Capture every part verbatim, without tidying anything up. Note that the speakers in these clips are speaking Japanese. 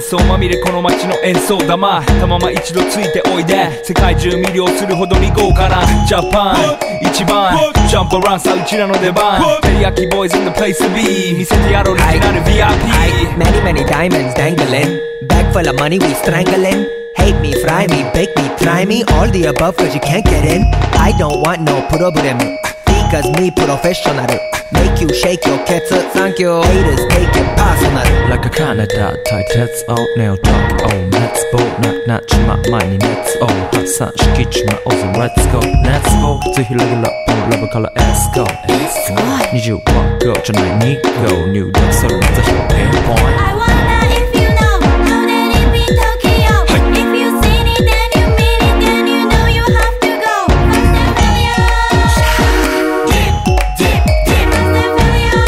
想まみれこの街の演奏玉たまま一度ついておいで世界中魅了するほどに豪華なジャパン一番ジャンプアランさうちらの出番テリヤキボーイズ in the place to be 見せてやろうオリジナル ブイアイピー Many many diamonds dangling Bag full of money we strangling Hate me, fry me, bake me, try me All the above cause you can't get in I don't want no problem Because me professional Make you shake your cats Thank you Haters take it personal Like a Canada 対鉄をネオトークを熱望ななっちま前に熱を発散しきちまおうぜ Let's go Let's go ぜひレギュラーラブから Let's go Let's go にじゅういち号じゃないに号入力する座標 Pinpoint I wonder if you know How that it be Tokyo If you seen it then you mean it Then you know you have to go What's the failure? Dip, dip, dip What's the failure?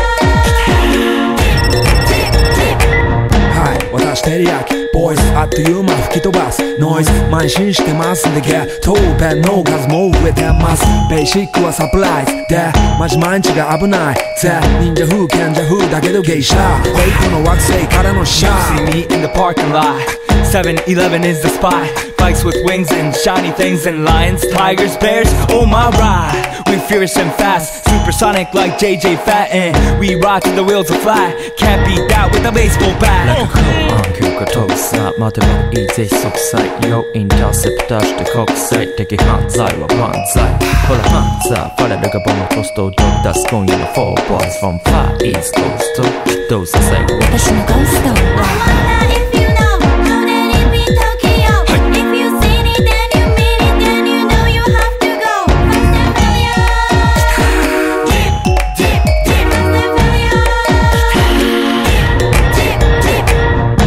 Dip, dip, dip はい私テリヤキボイスあっという間吹き飛ばすノイズ慢心してますんでゲットペンの数も増えてますベーシックはサプライズでマジ毎日が危ないぜ忍者風賢者風だけど芸者フェイクの惑星からのシャ See me in the parking lot seven eleven is the spot Bikes with wings and shiny things and lions, tigers, bears, oh my ride We fierce and fast, supersonic like J J Fat And we ride till the wheels are flat Can't beat that with a baseball bat Like a cool on 急化飛ぶさ待てばいいぜ即歳よインターセプターして国際的犯罪は万歳ほらハンザーファレルがボムトストをドッ出す今夜の four boys from Far East Coast どうさせ私のゴースト I wonder if you know How that it be Tokyo If you seen it then you mean it Then you know you have to go What's the failure? Dip, dip, dip What's the failure? Dip, dip, dip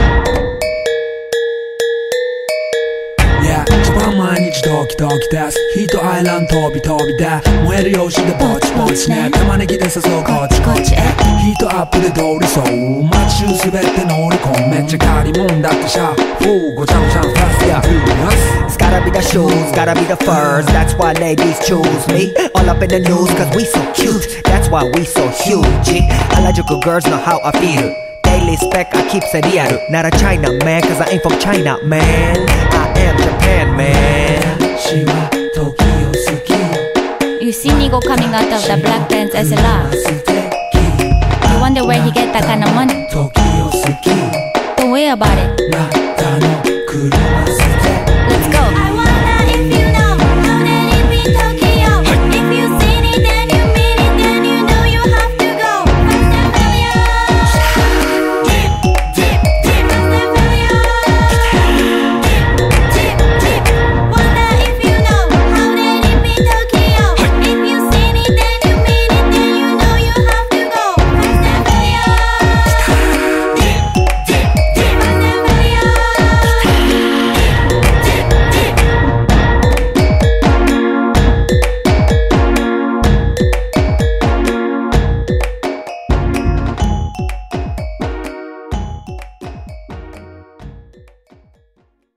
Yeah 一番毎日ドキドキですヒートアイランド飛び飛びで燃える用紙でぼちぼちね玉ねぎで誘うこっちこっちへヒートアップで通りそう街中滑って乗り込むめっちゃ借りもんだってシャフーごちゃごちゃファストやフー It's gotta be the shoes, gotta be the furs That's why ladies choose me All up in the news cause we so cute That's why we so huge Harajuku girls know how I feel Daily spec I keep it real Not a China man cause I ain't from China man I am Japan man 私は時を好き You see Nigo coming out of the black pants as a laugh 素敵 You wonder where he get that kind of money 時を好き Don't worry about it な